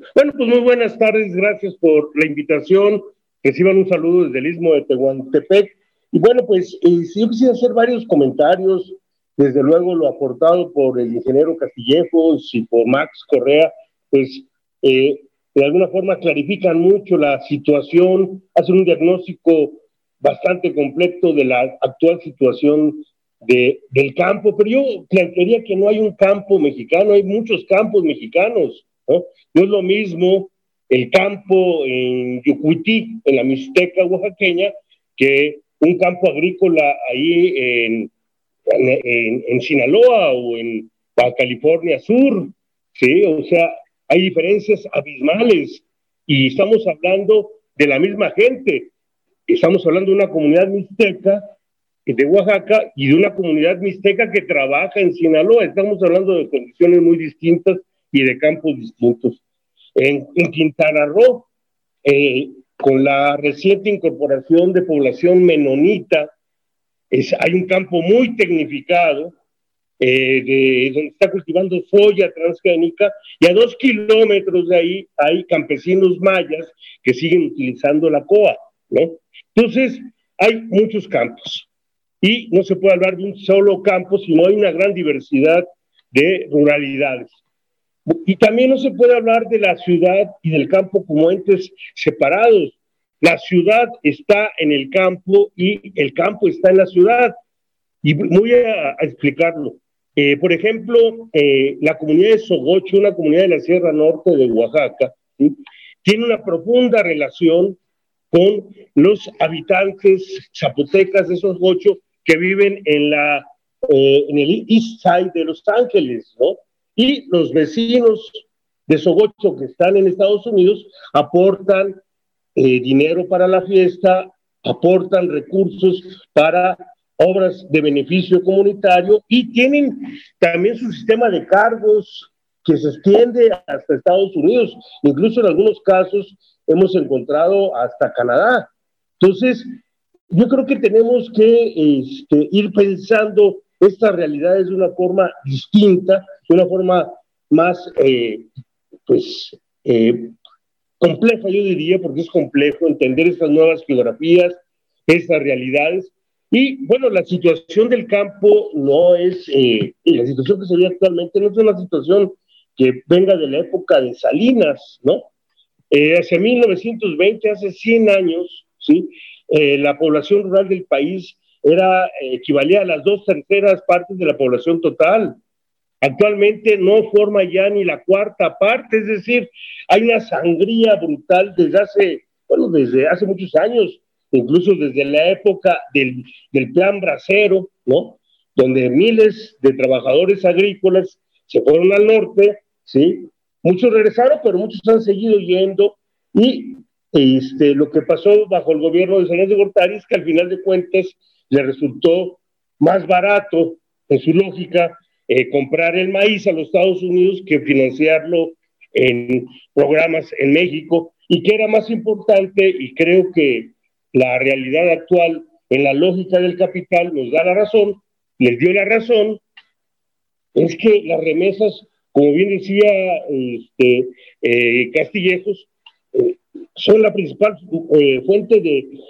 Bueno, pues muy buenas tardes, gracias por la invitación. Reciban un saludo desde el Istmo de Tehuantepec. Y bueno, pues si yo quisiera hacer varios comentarios, desde luego lo aportado por el ingeniero Castillejos y por Max Correa, pues de alguna forma clarifican mucho la situación, hacen un diagnóstico bastante completo de la actual situación del campo, pero yo plantearía que no hay un campo mexicano, hay muchos campos mexicanos, ¿no? No es lo mismo el campo en Yucuití, en la Mixteca oaxaqueña, que un campo agrícola ahí en Sinaloa o en Baja California Sur, ¿sí? O sea, hay diferencias abismales y estamos hablando de la misma gente. Estamos hablando de una comunidad mixteca de Oaxaca y de una comunidad mixteca que trabaja en Sinaloa. Estamos hablando de condiciones muy distintas y de campos distintos. En Quintana Roo, con la reciente incorporación de población menonita, hay un campo muy tecnificado, donde está cultivando soya transgénica, y a 2 kilómetros de ahí hay campesinos mayas que siguen utilizando la coa, ¿no? Entonces, hay muchos campos, y no se puede hablar de un solo campo, sino hay una gran diversidad de ruralidades. Y también no se puede hablar de la ciudad y del campo como entes separados. La ciudad está en el campo y el campo está en la ciudad. Y voy a explicarlo. Por ejemplo, la comunidad de Sogocho, una comunidad de la Sierra Norte de Oaxaca, ¿sí?, tiene una profunda relación con los habitantes zapotecas de Sogocho que viven en el East Side de Los Ángeles, ¿no? Y los vecinos de Sogocho que están en Estados Unidos aportan dinero para la fiesta, aportan recursos para obras de beneficio comunitario y tienen también su sistema de cargos que se extiende hasta Estados Unidos. Incluso en algunos casos hemos encontrado hasta Canadá. Entonces, yo creo que tenemos que ir pensando estas realidades de una forma distinta, de una forma más, pues, compleja, yo diría, porque es complejo entender estas nuevas geografías, estas realidades. Y bueno, la situación del campo no es, la situación que se vive actualmente no es una situación que venga de la época de Salinas, ¿no? Hacia 1920, hace 100 años, ¿sí? La población rural del país equivalía a las 2/3 de la población total. Actualmente no forma ya ni la cuarta parte, es decir, hay una sangría brutal desde hace muchos años, incluso desde la época del Plan Bracero, ¿no? Donde miles de trabajadores agrícolas se fueron al norte, ¿sí? Muchos regresaron, pero muchos han seguido yendo, y lo que pasó bajo el gobierno de Salinas de Gortari es que al final de cuentas le resultó más barato, en su lógica, comprar el maíz a los Estados Unidos que financiarlo en programas en México, y que era más importante, y creo que la realidad actual en la lógica del capital nos da la razón, les dio la razón, es que las remesas, como bien decía Castillejos, son la principal fuente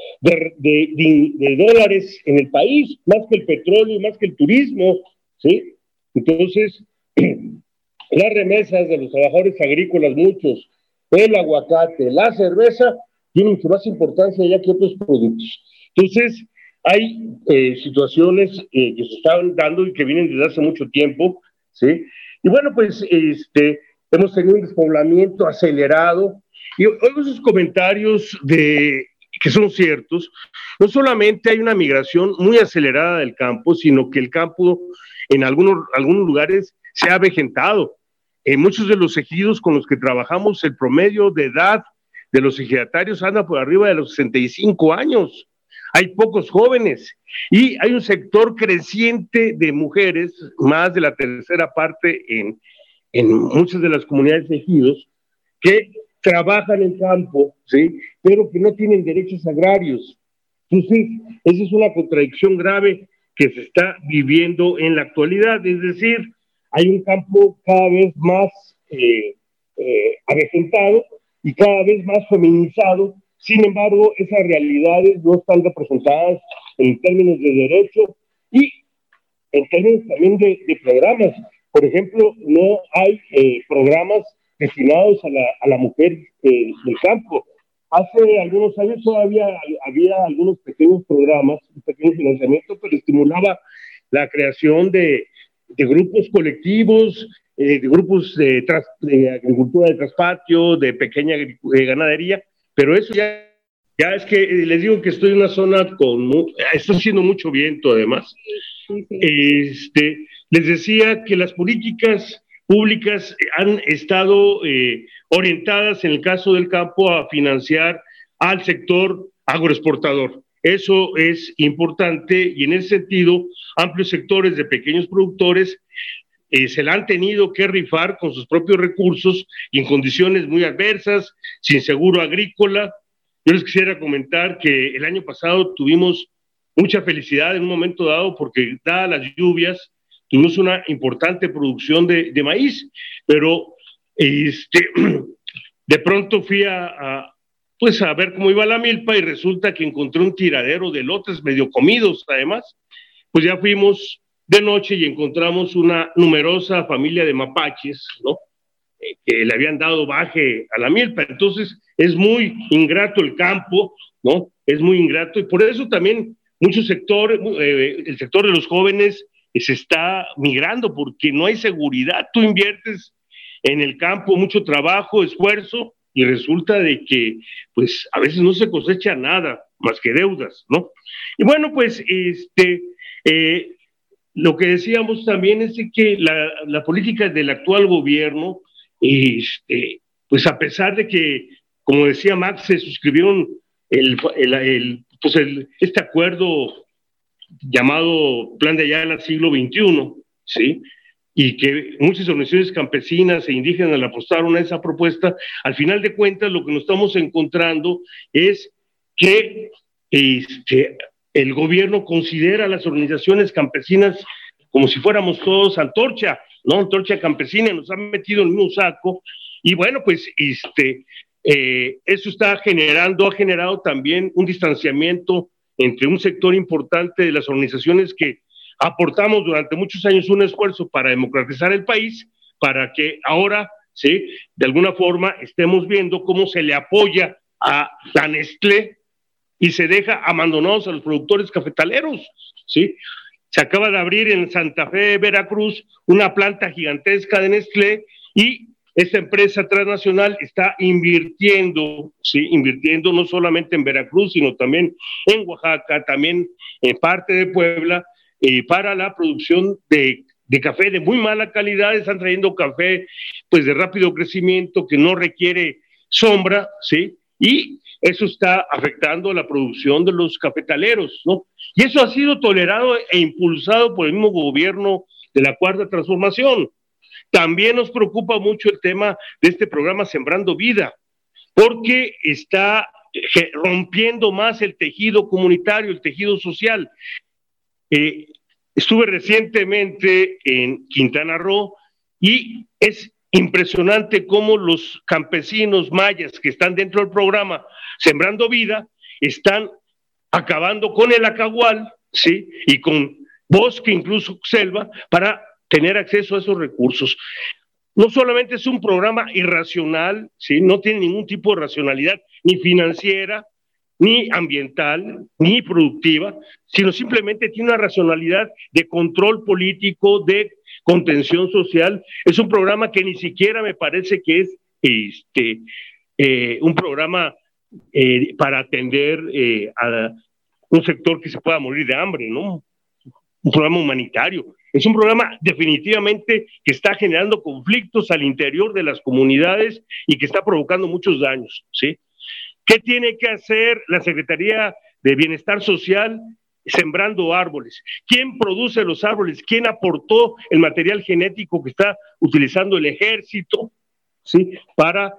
de dólares en el país, más que el petróleo, más que el turismo, ¿sí? Entonces, las remesas de los trabajadores agrícolas, muchos, el aguacate, la cerveza, tienen mucho más importancia ya que otros productos. Entonces, hay situaciones que se están dando y que vienen desde hace mucho tiempo, ¿sí? Y bueno, pues hemos tenido un despoblamiento acelerado, y oigo esos comentarios que son ciertos. No solamente hay una migración muy acelerada del campo, sino que el campo en algunos lugares se ha avejentado. En muchos de los ejidos con los que trabajamos, el promedio de edad de los ejidatarios anda por arriba de los 65 años. Hay pocos jóvenes y hay un sector creciente de mujeres, más de la tercera parte en muchas de las comunidades de ejidos, que trabajan en campo, ¿sí?, pero que no tienen derechos agrarios. Entonces, esa es una contradicción grave que se está viviendo en la actualidad, es decir, hay un campo cada vez más avejentado y cada vez más feminizado. Sin embargo, esas realidades no están representadas en términos de derecho y en términos también de programas. Por ejemplo, no hay programas destinados a la mujer del campo. Hace algunos años todavía había algunos pequeños programas, un pequeño financiamiento, pero estimulaba la creación de grupos colectivos, de grupos de agricultura de traspatio, de pequeña ganadería, pero eso ya es que les digo que estoy en una zona está haciendo mucho viento además. Sí. Les decía que las políticas públicas han estado orientadas en el caso del campo a financiar al sector agroexportador. Eso es importante y en ese sentido amplios sectores de pequeños productores se la han tenido que rifar con sus propios recursos y en condiciones muy adversas, sin seguro agrícola. Yo les quisiera comentar que el año pasado tuvimos mucha felicidad en un momento dado porque dadas las lluvias tuvimos una importante producción de maíz, pero de pronto fui a ver cómo iba la milpa y resulta que encontré un tiradero de lotes medio comidos además. Pues ya fuimos de noche y encontramos una numerosa familia de mapaches, ¿no? Que le habían dado baje a la milpa. Entonces es muy ingrato el campo, ¿no? Es muy ingrato y por eso también muchos sectores, el sector de los jóvenes se está migrando porque no hay seguridad. Tú inviertes en el campo mucho trabajo, esfuerzo y resulta de que pues a veces no se cosecha nada más que deudas, ¿no? Y bueno, pues lo que decíamos también es que la política del actual gobierno, pues a pesar de que, como decía Max, se suscribieron este acuerdo llamado Plan de Ayala Siglo XXI, ¿sí? Y que muchas organizaciones campesinas e indígenas le apostaron a esa propuesta, al final de cuentas lo que nos estamos encontrando es que el gobierno considera a las organizaciones campesinas como si fuéramos todos antorcha, ¿no? Antorcha campesina, nos han metido en el mismo saco, y bueno, pues eso ha generado también un distanciamiento entre un sector importante de las organizaciones que aportamos durante muchos años un esfuerzo para democratizar el país, para que ahora, ¿sí?, de alguna forma estemos viendo cómo se le apoya a la Nestlé y se deja abandonados a los productores cafetaleros, ¿sí? Se acaba de abrir en Santa Fe, Veracruz, una planta gigantesca de Nestlé y esta empresa transnacional está invirtiendo, ¿sí?, invirtiendo no solamente en Veracruz, sino también en Oaxaca, también en parte de Puebla, para la producción de café de muy mala calidad. Están trayendo café pues de rápido crecimiento que no requiere sombra, ¿sí? Y eso está afectando la producción de los cafetaleros, ¿no? Y eso ha sido tolerado e impulsado por el mismo gobierno de la Cuarta Transformación. También nos preocupa mucho el tema de este programa Sembrando Vida, porque está rompiendo más el tejido comunitario, el tejido social. Estuve recientemente en Quintana Roo y es impresionante cómo los campesinos mayas que están dentro del programa Sembrando Vida están acabando con el acahual, ¿sí?, y con bosque, incluso selva, para tener acceso a esos recursos. No solamente es un programa irracional, ¿sí?, no tiene ningún tipo de racionalidad, ni financiera, ni ambiental, ni productiva, sino simplemente tiene una racionalidad de control político, de contención social. Es un programa que ni siquiera me parece que es un programa para atender a un sector que se pueda morir de hambre, ¿no? Un programa humanitario. Es un programa definitivamente que está generando conflictos al interior de las comunidades y que está provocando muchos daños, ¿sí? ¿Qué tiene que hacer la Secretaría de Bienestar Social? Sembrando árboles. ¿Quién produce los árboles? ¿Quién aportó el material genético que está utilizando el ejército, ¿sí?, para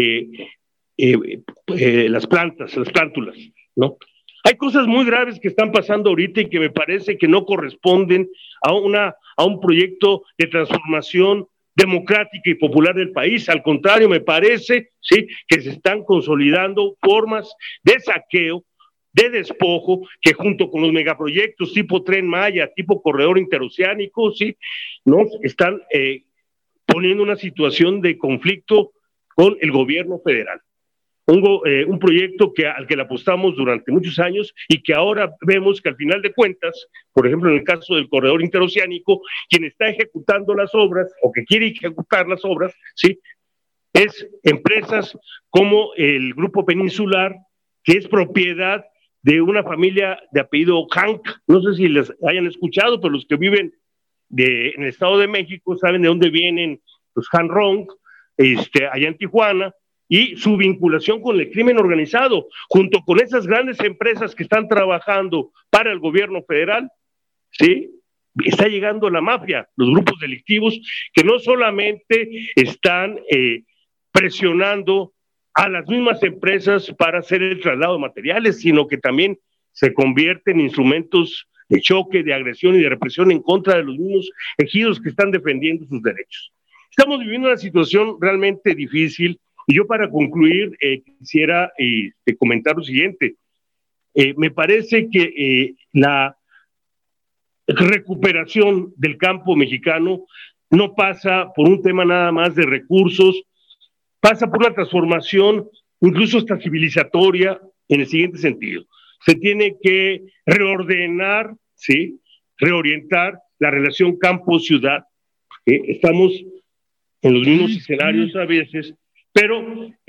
las plántulas, ¿no? Hay cosas muy graves que están pasando ahorita y que me parece que no corresponden a un proyecto de transformación democrática y popular del país. Al contrario, me parece, ¿sí?, que se están consolidando formas de saqueo, de despojo, que junto con los megaproyectos tipo Tren Maya, tipo Corredor Interoceánico, ¿sí?, nos están poniendo una situación de conflicto con el gobierno federal. Un proyecto al que le apostamos durante muchos años y que ahora vemos que al final de cuentas, por ejemplo en el caso del Corredor Interoceánico, quien está ejecutando las obras o que quiere ejecutar las obras, ¿sí?, es empresas como el Grupo Peninsular, que es propiedad de una familia de apellido Hank. No sé si les hayan escuchado, pero los que viven en el Estado de México saben de dónde vienen los Han Rong, allá en Tijuana, y su vinculación con el crimen organizado, junto con esas grandes empresas que están trabajando para el gobierno federal, ¿sí?, está llegando la mafia, los grupos delictivos, que no solamente están presionando a las mismas empresas para hacer el traslado de materiales, sino que también se convierten en instrumentos de choque, de agresión y de represión en contra de los mismos ejidos que están defendiendo sus derechos. Estamos viviendo una situación realmente difícil. Y yo, para concluir, quisiera comentar lo siguiente. Me parece que la recuperación del campo mexicano no pasa por un tema nada más de recursos, pasa por una transformación incluso hasta civilizatoria en el siguiente sentido. Se tiene que reordenar, ¿sí?, reorientar la relación campo-ciudad. Estamos en los mismos escenarios a veces, pero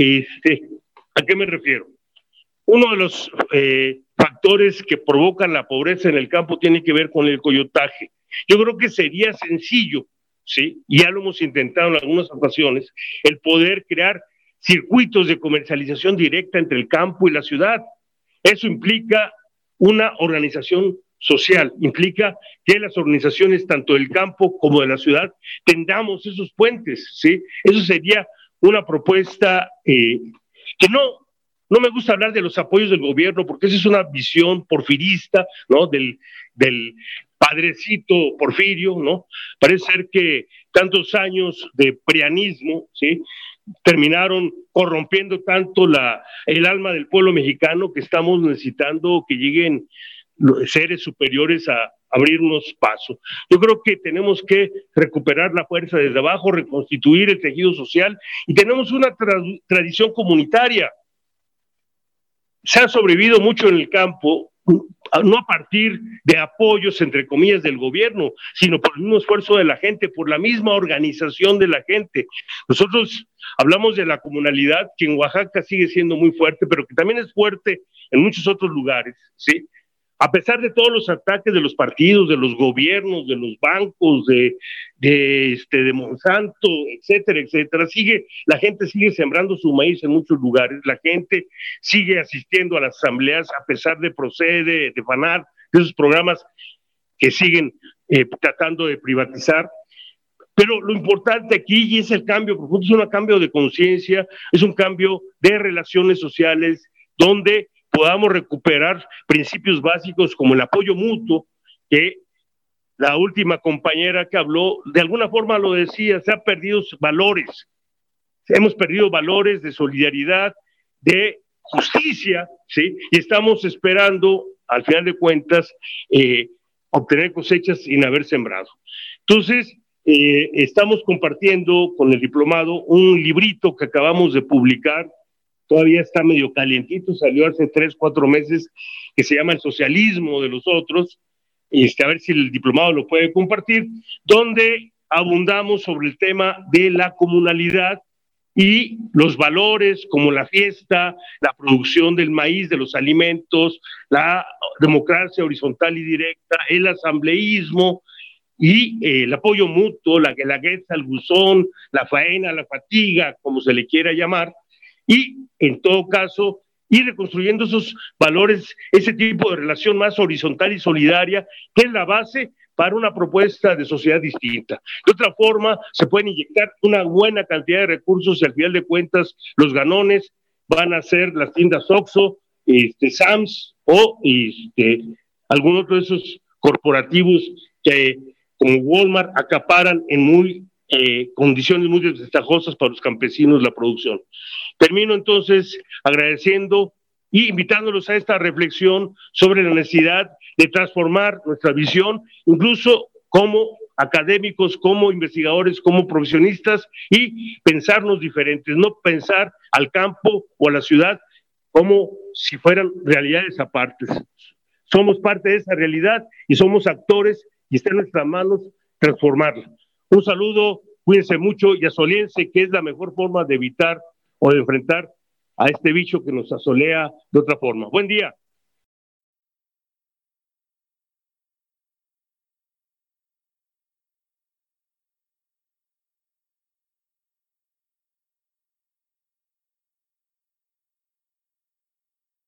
¿a qué me refiero? Uno de los factores que provocan la pobreza en el campo tiene que ver con el coyotaje. Yo creo que sería sencillo, ¿sí?, y ya lo hemos intentado en algunas ocasiones, el poder crear circuitos de comercialización directa entre el campo y la ciudad. Eso implica una organización social, implica que las organizaciones tanto del campo como de la ciudad tendamos esos puentes, ¿sí? Eso sería una propuesta que no me gusta hablar de los apoyos del gobierno, porque esa es una visión porfirista, ¿no?, del padrecito Porfirio, ¿no? Parece ser que tantos años de prianismo, ¿sí?, terminaron corrompiendo tanto el alma del pueblo mexicano, que estamos necesitando que lleguen seres superiores a abrirnos paso. Yo creo que tenemos que recuperar la fuerza desde abajo, reconstituir el tejido social, y tenemos una tradición comunitaria. Se ha sobrevivido mucho en el campo, no a partir de apoyos, entre comillas, del gobierno, sino por el mismo esfuerzo de la gente, por la misma organización de la gente. Nosotros hablamos de la comunalidad, que en Oaxaca sigue siendo muy fuerte, pero que también es fuerte en muchos otros lugares, ¿sí? A pesar de todos los ataques de los partidos, de los gobiernos, de los bancos, de Monsanto, etcétera, etcétera, la gente sigue sembrando su maíz en muchos lugares, la gente sigue asistiendo a las asambleas a pesar de Procede, de FANAR, de esos programas que siguen tratando de privatizar. Pero lo importante aquí, y es el cambio profundo, es un cambio de conciencia, es un cambio de relaciones sociales, donde podamos recuperar principios básicos como el apoyo mutuo, que la última compañera que habló, de alguna forma lo decía, se han perdido valores, hemos perdido valores de solidaridad, de justicia, ¿sí? Y estamos esperando, al final de cuentas, obtener cosechas sin haber sembrado. Entonces, estamos compartiendo con el diplomado un librito que acabamos de publicar, todavía está medio calientito, salió hace 3, 4 meses, que se llama El socialismo de los otros, a ver si el diplomado lo puede compartir, donde abundamos sobre el tema de la comunalidad y los valores como la fiesta, la producción del maíz, de los alimentos, la democracia horizontal y directa, el asambleísmo y el apoyo mutuo, la guelaguetza, el buzón, la faena, la fatiga, como se le quiera llamar, y en todo caso ir reconstruyendo esos valores, ese tipo de relación más horizontal y solidaria, que es la base para una propuesta de sociedad distinta. De otra forma, se pueden inyectar una buena cantidad de recursos y al final de cuentas los ganones van a ser las tiendas Oxxo, Sams o algún otro de esos corporativos que como Walmart acaparan en muy condiciones muy desventajosas para los campesinos la producción. Termino entonces agradeciendo y invitándolos a esta reflexión sobre la necesidad de transformar nuestra visión, incluso como académicos, como investigadores, como profesionistas, y pensarnos diferentes, no pensar al campo o a la ciudad como si fueran realidades apartes. Somos parte de esa realidad y somos actores y está en nuestras manos transformarla. Un saludo, cuídense mucho y asoliense, que es la mejor forma de evitar o de enfrentar a este bicho que nos asolea de otra forma. Buen día.